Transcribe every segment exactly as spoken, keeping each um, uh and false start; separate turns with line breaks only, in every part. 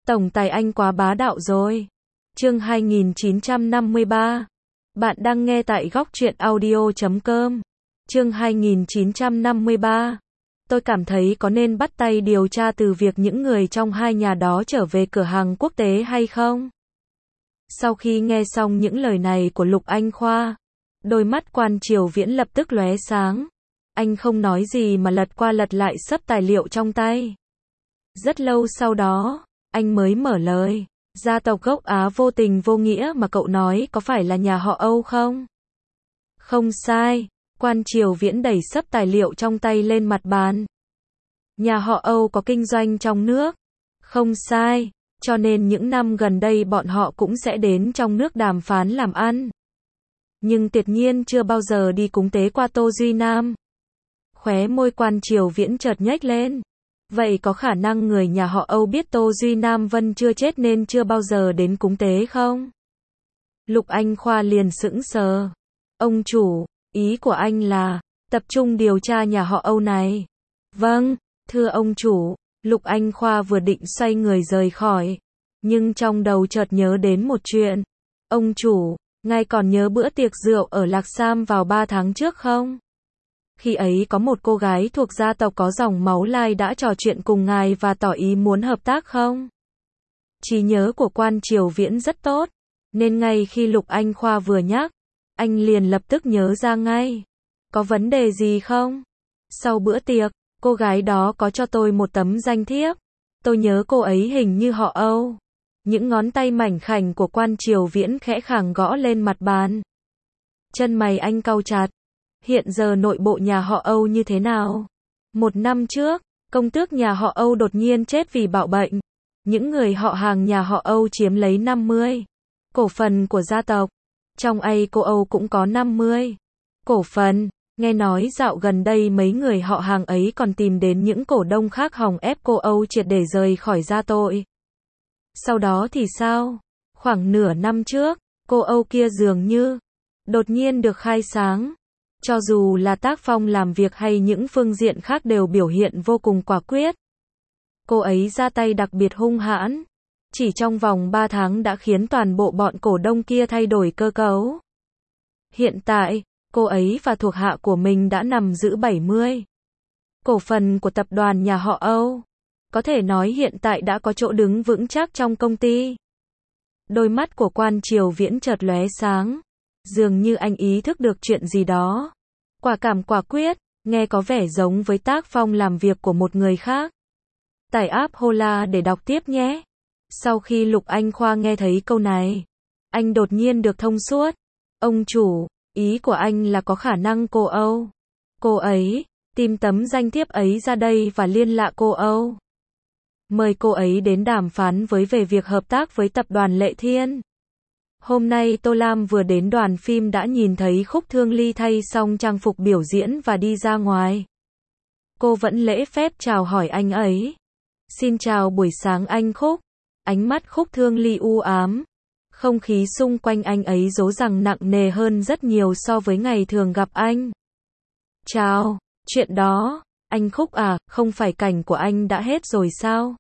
Tổng tài anh quá bá đạo rồi. Chương hai nghìn chín trăm năm mươi ba. Bạn đang nghe tại góc truyện audio chấm com. Chương hai nghìn chín trăm năm mươi ba. Tôi cảm thấy có nên bắt tay điều tra từ việc những người trong hai nhà đó trở về cửa hàng quốc tế hay không? Sau khi nghe xong những lời này của Lục Anh Khoa, đôi mắt Quan Triều Viễn lập tức lóe sáng. Anh không nói gì mà lật qua lật lại xấp tài liệu trong tay. Rất lâu sau đó, anh mới mở lời. Gia tộc gốc Á vô tình vô nghĩa mà cậu nói có phải là nhà họ Âu không? Không sai. Quan Triều Viễn đẩy xấp tài liệu trong tay lên mặt bàn. Nhà họ Âu có kinh doanh trong nước. Không sai. Cho nên những năm gần đây bọn họ cũng sẽ đến trong nước đàm phán làm ăn. Nhưng tuyệt nhiên chưa bao giờ đi cúng tế qua Tô Duy Nam. Khóe môi Quan Triều Viễn chợt nhếch lên. Vậy có khả năng người nhà họ Âu biết Tô Duy Nam Vân chưa chết nên chưa bao giờ đến cúng tế không? Lục Anh Khoa liền sững sờ. Ông chủ, ý của anh là tập trung điều tra nhà họ Âu này. Vâng, thưa ông chủ. Lục Anh Khoa vừa định xoay người rời khỏi, nhưng trong đầu chợt nhớ đến một chuyện. Ông chủ, ngài còn nhớ bữa tiệc rượu ở Lạc Sam vào ba tháng trước không? Khi ấy có một cô gái thuộc gia tộc có dòng máu Lai đã trò chuyện cùng ngài và tỏ ý muốn hợp tác không? Trí nhớ của Quan Triều Viễn rất tốt, nên ngay khi Lục Anh Khoa vừa nhắc, anh liền lập tức nhớ ra ngay. Có vấn đề gì không? Sau bữa tiệc, cô gái đó có cho tôi một tấm danh thiếp. Tôi nhớ cô ấy hình như họ Âu. Những ngón tay mảnh khảnh của Quan Triều Viễn khẽ khàng gõ lên mặt bàn. Chân mày anh cau chặt. Hiện giờ nội bộ nhà họ Âu như thế nào? Một năm trước, công tước nhà họ Âu đột nhiên chết vì bạo bệnh. Những người họ hàng nhà họ Âu chiếm lấy năm mươi cổ phần của gia tộc. Trong ấy cô Âu cũng có năm mươi cổ phần. Nghe nói dạo gần đây mấy người họ hàng ấy còn tìm đến những cổ đông khác hòng ép cô Âu triệt để rời khỏi gia tội. Sau đó thì sao? Khoảng nửa năm trước, cô Âu kia dường như đột nhiên được khai sáng. Cho dù là tác phong làm việc hay những phương diện khác đều biểu hiện vô cùng quả quyết. Cô ấy ra tay đặc biệt hung hãn. Chỉ trong vòng ba tháng đã khiến toàn bộ bọn cổ đông kia thay đổi cơ cấu. Hiện tại, cô ấy và thuộc hạ của mình đã nắm giữ bảy mươi cổ phần của tập đoàn nhà họ Âu. Có thể nói hiện tại đã có chỗ đứng vững chắc trong công ty. Đôi mắt của Quan Triều Viễn chợt lóe sáng. Dường như anh ý thức được chuyện gì đó. Quả cảm quả quyết, nghe có vẻ giống với tác phong làm việc của một người khác. Tải app Hola để đọc tiếp nhé. Sau khi Lục Anh Khoa nghe thấy câu này, anh đột nhiên được thông suốt. Ông chủ, ý của anh là có khả năng cô Âu. Cô ấy, tìm tấm danh thiếp ấy ra đây và liên lạc cô Âu. Mời cô ấy đến đàm phán với về việc hợp tác với tập đoàn Lệ Thiên. Hôm nay Tô Lam vừa đến đoàn phim đã nhìn thấy Khúc Thương Ly thay xong trang phục biểu diễn và đi ra ngoài. Cô vẫn lễ phép chào hỏi anh ấy. Xin chào buổi sáng anh Khúc. Ánh mắt Khúc Thương Ly u ám. Không khí xung quanh anh ấy dố dằng nặng nề hơn rất nhiều so với ngày thường gặp anh. Chào, chuyện đó, anh Khúc à, không phải cảnh của anh đã hết rồi sao?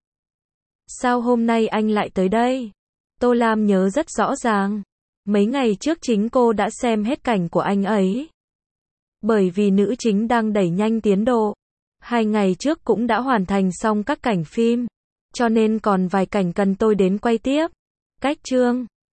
Sao hôm nay anh lại tới đây? Tô Lam nhớ rất rõ ràng. Mấy ngày trước chính cô đã xem hết cảnh của anh ấy. Bởi vì nữ chính đang đẩy nhanh tiến độ. Hai ngày trước cũng đã hoàn thành xong các cảnh phim. Cho nên còn vài cảnh cần tôi đến quay tiếp. Cách chương